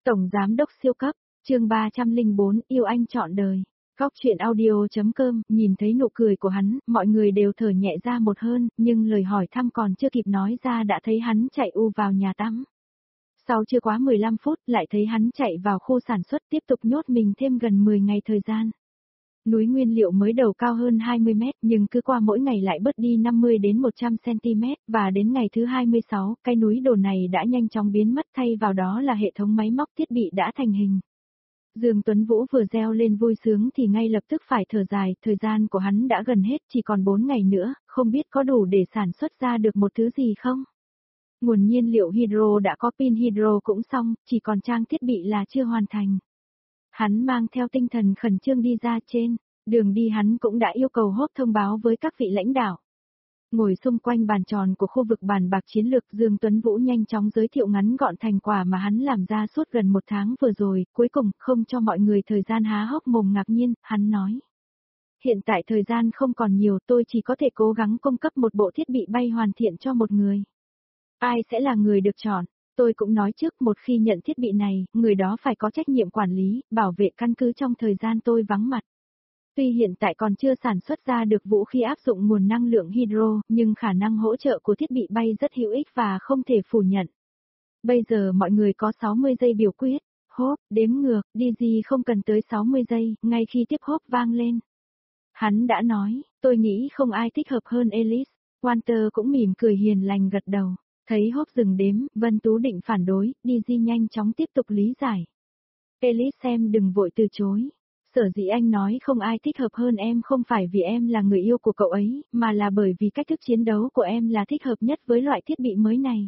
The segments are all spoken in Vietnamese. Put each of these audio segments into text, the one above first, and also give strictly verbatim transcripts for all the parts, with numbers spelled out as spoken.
Tổng Giám đốc siêu cấp, chương ba trăm lẻ bốn, yêu anh trọn đời. Góc chuyện audio.com, nhìn thấy nụ cười của hắn, mọi người đều thở nhẹ ra một hơn, nhưng lời hỏi thăm còn chưa kịp nói ra đã thấy hắn chạy u vào nhà tắm. Sau chưa quá mười lăm phút, lại thấy hắn chạy vào khu sản xuất tiếp tục nhốt mình thêm gần mười ngày thời gian. Núi nguyên liệu mới đầu cao hơn hai mươi mét, nhưng cứ qua mỗi ngày lại bớt đi năm mươi đến một trăm xăng-ti-mét, và đến ngày thứ hai mươi sáu, cái núi đổ này đã nhanh chóng biến mất, thay vào đó là hệ thống máy móc thiết bị đã thành hình. Dương Tuấn Vũ vừa reo lên vui sướng thì ngay lập tức phải thở dài, thời gian của hắn đã gần hết, chỉ còn bốn ngày nữa, không biết có đủ để sản xuất ra được một thứ gì không? Nguồn nhiên liệu hydro đã có, pin hydro cũng xong, chỉ còn trang thiết bị là chưa hoàn thành. Hắn mang theo tinh thần khẩn trương đi ra trên, đường đi hắn cũng đã yêu cầu hốt thông báo với các vị lãnh đạo. Ngồi xung quanh bàn tròn của khu vực bàn bạc chiến lược, Dương Tuấn Vũ nhanh chóng giới thiệu ngắn gọn thành quả mà hắn làm ra suốt gần một tháng vừa rồi, cuối cùng không cho mọi người thời gian há hốc mồm ngạc nhiên, hắn nói. Hiện tại thời gian không còn nhiều, tôi chỉ có thể cố gắng cung cấp một bộ thiết bị bay hoàn thiện cho một người. Ai sẽ là người được chọn? Tôi cũng nói trước, một khi nhận thiết bị này, người đó phải có trách nhiệm quản lý, bảo vệ căn cứ trong thời gian tôi vắng mặt. Tuy hiện tại còn chưa sản xuất ra được vũ khí áp dụng nguồn năng lượng hydro, nhưng khả năng hỗ trợ của thiết bị bay rất hữu ích và không thể phủ nhận. Bây giờ mọi người có sáu mươi giây biểu quyết, hốp, đếm ngược, đê giê không cần tới sáu mươi giây, ngay khi tiếp hốp vang lên. Hắn đã nói, tôi nghĩ không ai thích hợp hơn Alice. Walter cũng mỉm cười hiền lành gật đầu. Thấy hốp dừng đếm, Vân Tú định phản đối, đê giê nhanh chóng tiếp tục lý giải. Alice em đừng vội từ chối. Sở dĩ anh nói không ai thích hợp hơn em không phải vì em là người yêu của cậu ấy, mà là bởi vì cách thức chiến đấu của em là thích hợp nhất với loại thiết bị mới này.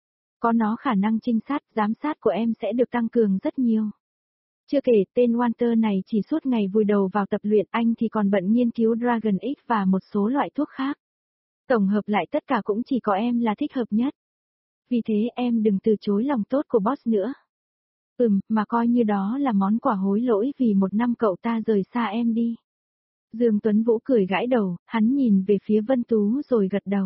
Có nó khả năng trinh sát, giám sát của em sẽ được tăng cường rất nhiều. Chưa kể, tên Walter này chỉ suốt ngày vùi đầu vào tập luyện, anh thì còn bận nghiên cứu Dragon X và một số loại thuốc khác. Tổng hợp lại tất cả cũng chỉ có em là thích hợp nhất. Vì thế em đừng từ chối lòng tốt của boss nữa. Ừm, mà coi như đó là món quà hối lỗi vì một năm cậu ta rời xa em đi. Dương Tuấn Vũ cười gãi đầu, hắn nhìn về phía Vân Tú rồi gật đầu.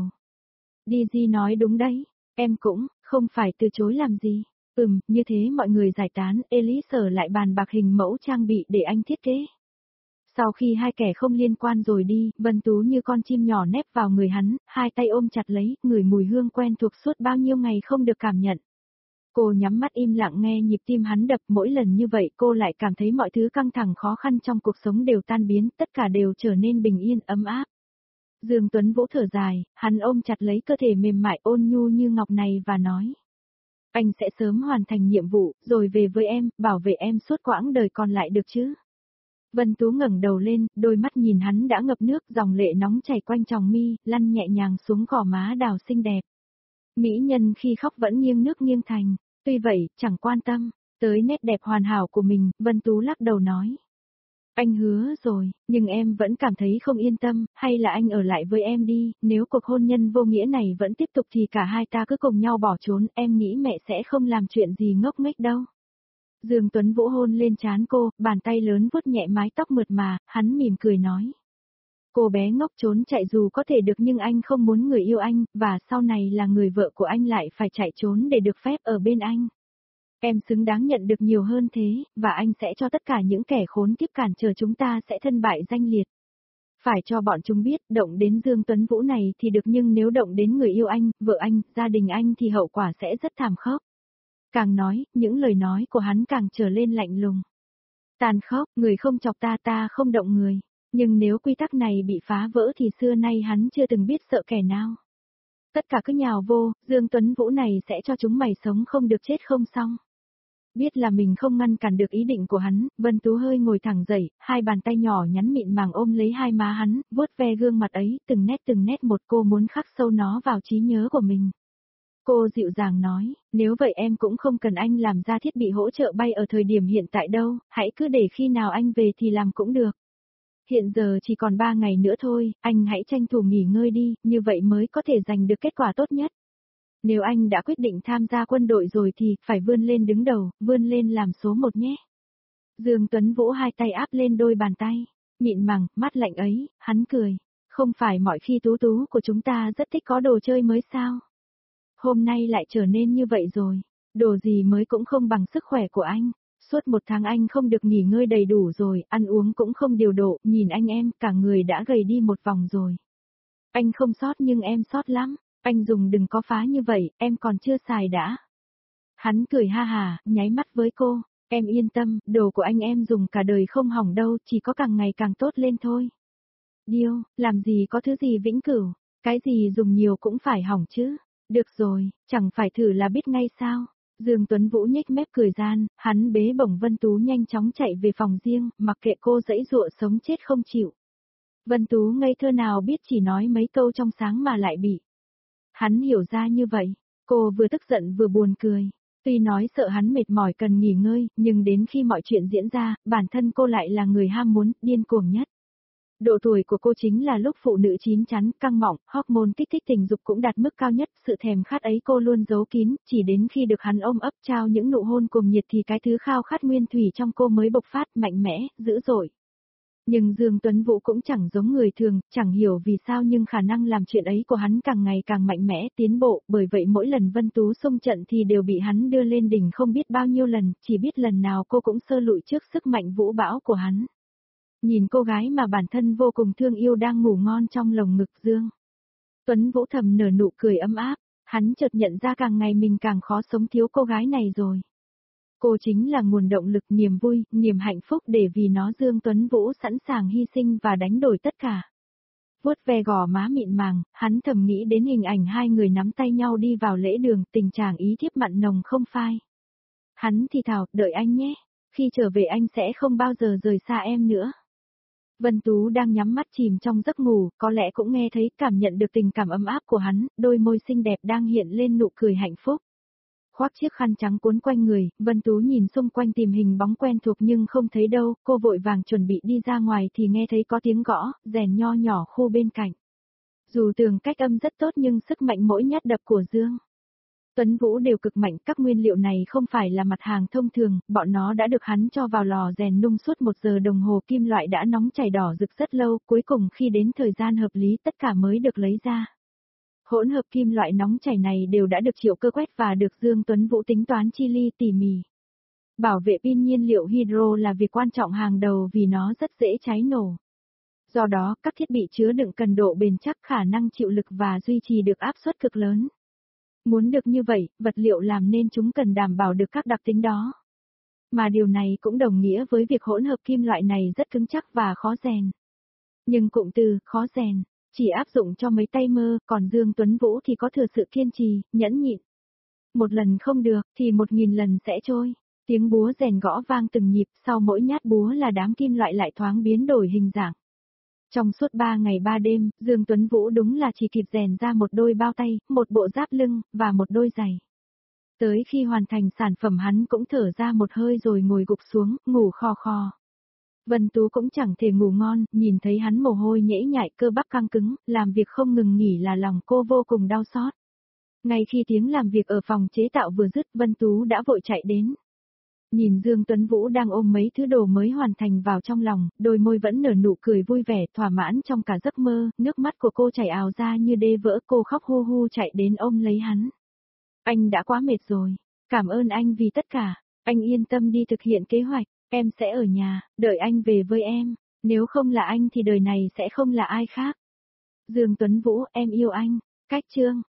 đê giê nói đúng đấy, em cũng, không phải từ chối làm gì. Ừm, như thế mọi người giải tán, Alice ở lại bàn bạc hình mẫu trang bị để anh thiết kế. Sau khi hai kẻ không liên quan rồi đi, Vân Tú như con chim nhỏ nép vào người hắn, hai tay ôm chặt lấy, ngửi mùi hương quen thuộc suốt bao nhiêu ngày không được cảm nhận. Cô nhắm mắt im lặng nghe nhịp tim hắn đập, mỗi lần như vậy cô lại cảm thấy mọi thứ căng thẳng khó khăn trong cuộc sống đều tan biến, tất cả đều trở nên bình yên ấm áp. Dương Tuấn Vũ thở dài, hắn ôm chặt lấy cơ thể mềm mại ôn nhu như ngọc này và nói. Anh sẽ sớm hoàn thành nhiệm vụ, rồi về với em, bảo vệ em suốt quãng đời còn lại được chứ? Vân Tú ngẩng đầu lên, đôi mắt nhìn hắn đã ngập nước, dòng lệ nóng chảy quanh tròng mi, lăn nhẹ nhàng xuống gò má đào xinh đẹp. Mỹ nhân khi khóc vẫn nghiêng nước nghiêng thành, tuy vậy, chẳng quan tâm tới nét đẹp hoàn hảo của mình, Vân Tú lắc đầu nói. Anh hứa rồi, nhưng em vẫn cảm thấy không yên tâm, hay là anh ở lại với em đi, nếu cuộc hôn nhân vô nghĩa này vẫn tiếp tục thì cả hai ta cứ cùng nhau bỏ trốn, em nghĩ mẹ sẽ không làm chuyện gì ngốc nghếch đâu. Dương Tuấn Vũ hôn lên trán cô, bàn tay lớn vuốt nhẹ mái tóc mượt mà, hắn mỉm cười nói. Cô bé ngốc trốn chạy dù có thể được nhưng anh không muốn người yêu anh, và sau này là người vợ của anh lại phải chạy trốn để được phép ở bên anh. Em xứng đáng nhận được nhiều hơn thế, và anh sẽ cho tất cả những kẻ khốn kiếp cản trở chúng ta sẽ thân bại danh liệt. Phải cho bọn chúng biết, động đến Dương Tuấn Vũ này thì được nhưng nếu động đến người yêu anh, vợ anh, gia đình anh thì hậu quả sẽ rất thảm khốc. Càng nói, những lời nói của hắn càng trở lên lạnh lùng. Tàn khốc, người không chọc ta ta không động người. Nhưng nếu quy tắc này bị phá vỡ thì xưa nay hắn chưa từng biết sợ kẻ nào. Tất cả cứ nhào vô, Dương Tuấn Vũ này sẽ cho chúng mày sống không được chết không xong. Biết là mình không ngăn cản được ý định của hắn, Vân Tú hơi ngồi thẳng dậy, hai bàn tay nhỏ nhắn mịn màng ôm lấy hai má hắn, vuốt ve gương mặt ấy, từng nét từng nét một, cô muốn khắc sâu nó vào trí nhớ của mình. Cô dịu dàng nói, nếu vậy em cũng không cần anh làm ra thiết bị hỗ trợ bay ở thời điểm hiện tại đâu, hãy cứ để khi nào anh về thì làm cũng được. Hiện giờ chỉ còn ba ngày nữa thôi, anh hãy tranh thủ nghỉ ngơi đi, như vậy mới có thể giành được kết quả tốt nhất. Nếu anh đã quyết định tham gia quân đội rồi thì phải vươn lên đứng đầu, vươn lên làm số một nhé. Dương Tuấn Vũ hai tay áp lên đôi bàn tay, mịn màng, mắt lạnh ấy, hắn cười. Không phải mọi khi Tú Tú của chúng ta rất thích có đồ chơi mới sao? Hôm nay lại trở nên như vậy rồi. Đồ gì mới cũng không bằng sức khỏe của anh. Suốt một tháng anh không được nghỉ ngơi đầy đủ rồi, ăn uống cũng không điều độ, nhìn anh em, cả người đã gầy đi một vòng rồi. Anh không sót nhưng em sót lắm, anh dùng đừng có phá như vậy, em còn chưa xài đã. Hắn cười ha hà, nháy mắt với cô, em yên tâm, đồ của anh em dùng cả đời không hỏng đâu, chỉ có càng ngày càng tốt lên thôi. Điêu, làm gì có thứ gì vĩnh cửu, cái gì dùng nhiều cũng phải hỏng chứ. Được rồi, chẳng phải thử là biết ngay sao. Dương Tuấn Vũ nhếch mép cười gian, hắn bế bổng Vân Tú nhanh chóng chạy về phòng riêng, mặc kệ cô dãy dụa sống chết không chịu. Vân Tú ngây thơ nào biết chỉ nói mấy câu trong sáng mà lại bị. Hắn hiểu ra như vậy, cô vừa tức giận vừa buồn cười. Tuy nói sợ hắn mệt mỏi cần nghỉ ngơi, nhưng đến khi mọi chuyện diễn ra, bản thân cô lại là người ham muốn, điên cuồng nhất. Độ tuổi của cô chính là lúc phụ nữ chín chắn, căng mọng, hormone kích thích tình dục cũng đạt mức cao nhất, sự thèm khát ấy cô luôn giấu kín, chỉ đến khi được hắn ôm ấp trao những nụ hôn cuồng nhiệt thì cái thứ khao khát nguyên thủy trong cô mới bộc phát mạnh mẽ, dữ dội. Nhưng Dương Tuấn Vũ cũng chẳng giống người thường, chẳng hiểu vì sao nhưng khả năng làm chuyện ấy của hắn càng ngày càng mạnh mẽ, tiến bộ, bởi vậy mỗi lần Vân Tú xung trận thì đều bị hắn đưa lên đỉnh không biết bao nhiêu lần, chỉ biết lần nào cô cũng sơ lụi trước sức mạnh vũ bão của hắn. Nhìn cô gái mà bản thân vô cùng thương yêu đang ngủ ngon trong lồng ngực Dương Tuấn Vũ thầm nở nụ cười ấm áp, hắn chợt nhận ra càng ngày mình càng khó sống thiếu cô gái này rồi. Cô chính là nguồn động lực, niềm vui, niềm hạnh phúc để vì nó Dương Tuấn Vũ sẵn sàng hy sinh và đánh đổi tất cả. Vuốt ve gò má mịn màng, hắn thầm nghĩ đến hình ảnh hai người nắm tay nhau đi vào lễ đường, tình trạng ý thiếp mặn nồng không phai. Hắn thì thào, đợi anh nhé, khi trở về anh sẽ không bao giờ rời xa em nữa. Vân Tú đang nhắm mắt chìm trong giấc ngủ, có lẽ cũng nghe thấy, cảm nhận được tình cảm ấm áp của hắn, đôi môi xinh đẹp đang hiện lên nụ cười hạnh phúc. Khoác chiếc khăn trắng cuốn quanh người, Vân Tú nhìn xung quanh tìm hình bóng quen thuộc nhưng không thấy đâu, cô vội vàng chuẩn bị đi ra ngoài thì nghe thấy có tiếng gõ, rèn nho nhỏ khu bên cạnh. Dù tường cách âm rất tốt nhưng sức mạnh mỗi nhát đập của Dương Tuấn Vũ đều cực mạnh, các nguyên liệu này không phải là mặt hàng thông thường, bọn nó đã được hắn cho vào lò rèn nung suốt một giờ đồng hồ, kim loại đã nóng chảy đỏ rực rất lâu, cuối cùng khi đến thời gian hợp lý tất cả mới được lấy ra. Hỗn hợp kim loại nóng chảy này đều đã được Triệu Cơ quét và được Dương Tuấn Vũ tính toán chi li tỉ mỉ. Bảo vệ pin nhiên liệu hydro là việc quan trọng hàng đầu vì nó rất dễ cháy nổ. Do đó, các thiết bị chứa đựng cần độ bền chắc, khả năng chịu lực và duy trì được áp suất cực lớn. Muốn được như vậy, vật liệu làm nên chúng cần đảm bảo được các đặc tính đó. Mà điều này cũng đồng nghĩa với việc hỗn hợp kim loại này rất cứng chắc và khó rèn. Nhưng cụm từ khó rèn chỉ áp dụng cho mấy tay mơ, còn Dương Tuấn Vũ thì có thừa sự kiên trì, nhẫn nhịn. Một lần không được, thì một nghìn lần sẽ trôi. Tiếng búa rèn gõ vang từng nhịp, sau mỗi nhát búa là đám kim loại lại thoáng biến đổi hình dạng. Trong suốt ba ngày ba đêm, Dương Tuấn Vũ đúng là chỉ kịp rèn ra một đôi bao tay, một bộ giáp lưng, và một đôi giày. Tới khi hoàn thành sản phẩm hắn cũng thở ra một hơi rồi ngồi gục xuống, ngủ khò khò. Vân Tú cũng chẳng thể ngủ ngon, nhìn thấy hắn mồ hôi nhễ nhại, cơ bắp căng cứng, làm việc không ngừng nghỉ là lòng cô vô cùng đau xót. Ngay khi tiếng làm việc ở phòng chế tạo vừa dứt, Vân Tú đã vội chạy đến. Nhìn Dương Tuấn Vũ đang ôm mấy thứ đồ mới hoàn thành vào trong lòng, đôi môi vẫn nở nụ cười vui vẻ, thỏa mãn trong cả giấc mơ, nước mắt của cô chảy ào ra như đê vỡ, cô khóc hu hu chạy đến ôm lấy hắn. Anh đã quá mệt rồi, cảm ơn anh vì tất cả, anh yên tâm đi thực hiện kế hoạch, em sẽ ở nhà, đợi anh về với em, nếu không là anh thì đời này sẽ không là ai khác. Dương Tuấn Vũ, em yêu anh, cách chương.